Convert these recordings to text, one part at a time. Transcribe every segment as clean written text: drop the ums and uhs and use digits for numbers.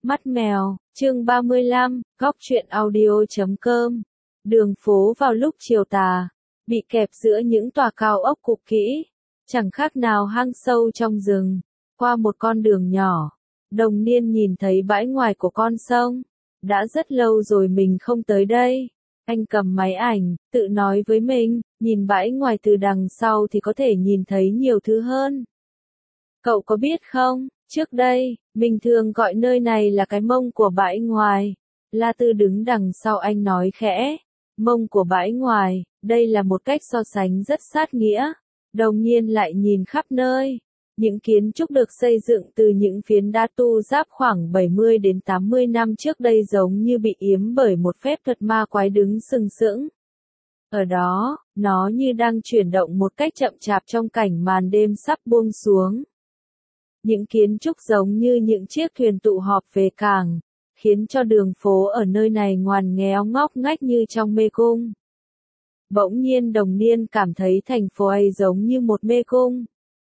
Mắt mèo, chương 35, góc truyện audio.com. Đường phố vào lúc chiều tà, bị kẹp giữa những tòa cao ốc cũ kỹ, chẳng khác nào hang sâu trong rừng. Qua một con đường nhỏ, Đồng Niên nhìn thấy bãi ngoài của con sông. Đã rất lâu rồi mình không tới đây. Anh cầm máy ảnh, tự nói với mình, nhìn bãi ngoài từ đằng sau thì có thể nhìn thấy nhiều thứ hơn. Cậu có biết không, trước đây, mình thường gọi nơi này là cái mông của bãi ngoài. La Tư đứng đằng sau anh nói khẽ, mông của bãi ngoài, đây là một cách so sánh rất sát nghĩa. Đồng Nhiên lại nhìn khắp nơi. Những kiến trúc được xây dựng từ những phiến đá tu giáp khoảng 70 đến 80 năm trước đây giống như bị yếm bởi một phép thuật ma quái đứng sừng sững. Ở đó, nó như đang chuyển động một cách chậm chạp trong cảnh màn đêm sắp buông xuống. Những kiến trúc giống như những chiếc thuyền tụ họp về cảng, khiến cho đường phố ở nơi này ngoằn nghèo ngóc ngách như trong mê cung. Bỗng nhiên Đồng Niên cảm thấy thành phố ấy giống như một mê cung.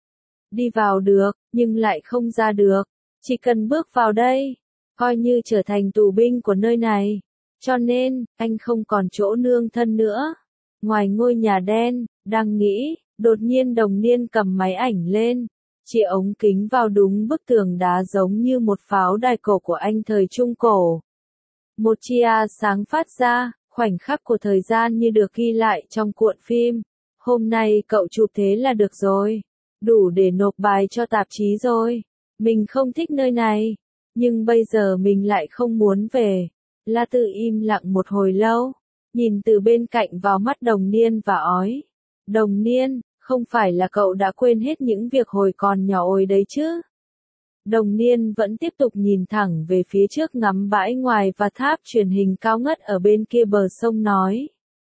Đi vào được, nhưng lại không ra được. Chỉ cần bước vào đây, coi như trở thành tù binh của nơi này. Cho nên, anh không còn chỗ nương thân nữa. Ngoài ngôi nhà đen, đang nghĩ, đột nhiên Đồng Niên cầm máy ảnh lên. Chĩa ống kính vào đúng bức tường đá giống như một pháo đài cổ của Anh thời Trung Cổ. Một chia sáng phát ra, khoảnh khắc của thời gian như được ghi lại trong cuộn phim. Hôm nay cậu chụp thế là được rồi. Đủ để nộp bài cho tạp chí rồi. Mình không thích nơi này. Nhưng bây giờ mình lại không muốn về. La Tư im lặng một hồi lâu. Nhìn từ bên cạnh vào mắt Đồng Niên và ói. Đồng Niên, không phải là cậu đã quên hết những việc hồi còn nhỏ ôi đấy chứ? Đồng Niên vẫn tiếp tục nhìn thẳng về phía trước ngắm bãi ngoài và tháp truyền hình cao ngất ở bên kia bờ sông nói.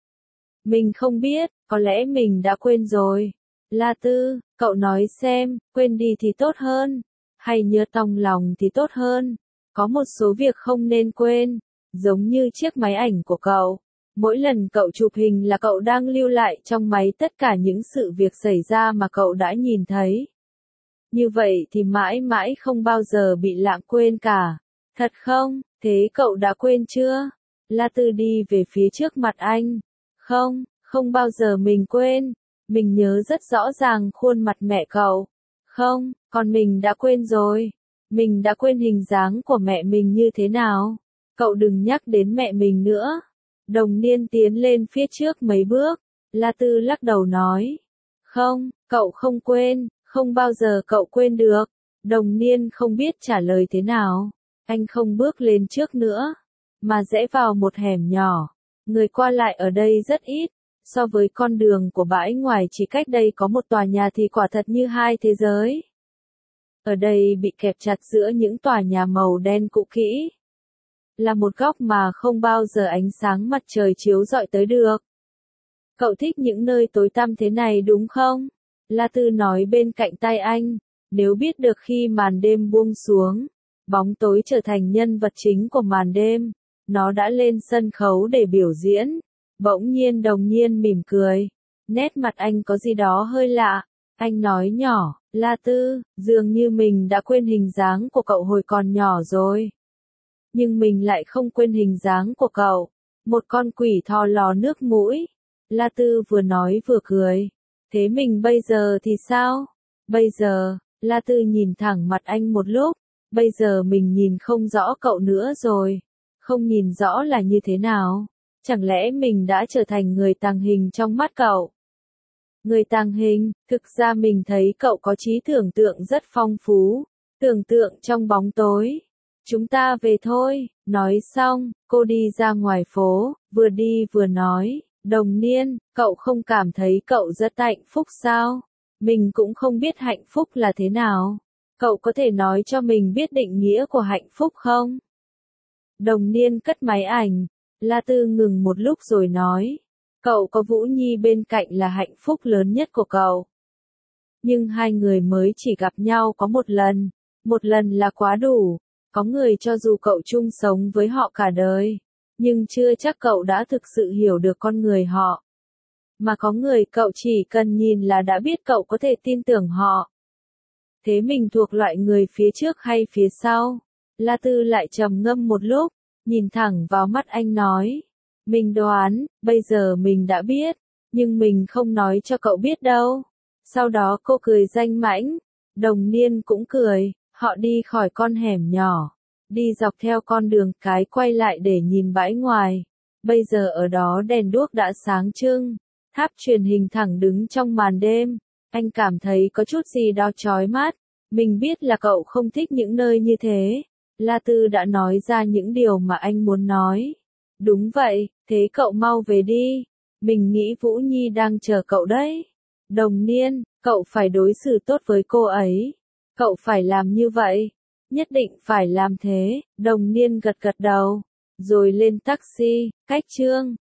Mình không biết, có lẽ mình đã quên rồi. La Tư, cậu nói xem, quên đi thì tốt hơn, hay nhớ trong lòng thì tốt hơn. Có một số việc không nên quên, giống như chiếc máy ảnh của cậu. Mỗi lần cậu chụp hình là cậu đang lưu lại trong máy tất cả những sự việc xảy ra mà cậu đã nhìn thấy. Như vậy thì mãi mãi không bao giờ bị lãng quên cả. Thật không? Thế cậu đã quên chưa? La Tư đi về phía trước mặt anh. Không, không bao giờ mình quên. Mình nhớ rất rõ ràng khuôn mặt mẹ cậu. Không, còn mình đã quên rồi. Mình đã quên hình dáng của mẹ mình như thế nào. Cậu đừng nhắc đến mẹ mình nữa. Đồng Niên tiến lên phía trước mấy bước. La Tư lắc đầu nói. Không, cậu không quên, không bao giờ cậu quên được. Đồng Niên không biết trả lời thế nào. Anh không bước lên trước nữa, mà rẽ vào một hẻm nhỏ. Người qua lại ở đây rất ít. So với con đường của bãi ngoài chỉ cách đây có một tòa nhà thì quả thật như hai thế giới. Ở đây bị kẹp chặt giữa những tòa nhà màu đen cũ kỹ. Là một góc mà không bao giờ ánh sáng mặt trời chiếu rọi tới được. Cậu thích những nơi tối tăm thế này đúng không? La Tư nói bên cạnh tai anh. Nếu biết được khi màn đêm buông xuống, bóng tối trở thành nhân vật chính của màn đêm, nó đã lên sân khấu để biểu diễn. Bỗng nhiên Đồng Nhiên mỉm cười. Nét mặt anh có gì đó hơi lạ. Anh nói nhỏ, La Tư, dường như mình đã quên hình dáng của cậu hồi còn nhỏ rồi. Nhưng mình lại không quên hình dáng của cậu. Một con quỷ thò lò nước mũi. La Tư vừa nói vừa cười. Thế mình bây giờ thì sao? Bây giờ, La Tư nhìn thẳng mặt anh một lúc. Bây giờ mình nhìn không rõ cậu nữa rồi. Không nhìn rõ là như thế nào? Chẳng lẽ mình đã trở thành người tàng hình trong mắt cậu? Người tàng hình, thực ra mình thấy cậu có trí tưởng tượng rất phong phú. Tưởng tượng trong bóng tối. Chúng ta về thôi. Nói xong, cô đi ra ngoài phố, vừa đi vừa nói. Đồng Niên, cậu không cảm thấy cậu rất hạnh phúc sao? Mình cũng không biết hạnh phúc là thế nào. Cậu có thể nói cho mình biết định nghĩa của hạnh phúc không? Đồng Niên cất máy ảnh. La Tư ngừng một lúc rồi nói. Cậu có Vũ Nhi bên cạnh là hạnh phúc lớn nhất của cậu. Nhưng hai người mới chỉ gặp nhau có một lần. Một lần là quá đủ. Có người cho dù cậu chung sống với họ cả đời. Nhưng chưa chắc cậu đã thực sự hiểu được con người họ. Mà có người cậu chỉ cần nhìn là đã biết cậu có thể tin tưởng họ. Thế mình thuộc loại người phía trước hay phía sau? La Tư lại trầm ngâm một lúc, nhìn thẳng vào mắt anh nói. Mình đoán, bây giờ mình đã biết, nhưng mình không nói cho cậu biết đâu. Sau đó cô cười danh mãnh, Đồng Niên cũng cười, họ đi khỏi con hẻm nhỏ, đi dọc theo con đường cái quay lại để nhìn bãi ngoài. Bây giờ ở đó đèn đuốc đã sáng trưng, tháp truyền hình thẳng đứng trong màn đêm, anh cảm thấy có chút gì đó chói mắt. Mình biết là cậu không thích những nơi như thế. La Tư đã nói ra những điều mà anh muốn nói. Đúng vậy, thế cậu mau về đi. Mình nghĩ Vũ Nhi đang chờ cậu đấy. Đồng Niên, cậu phải đối xử tốt với cô ấy. Cậu phải làm như vậy. Nhất định phải làm thế. Đồng Niên gật gật đầu. Rồi lên taxi, cách Trương.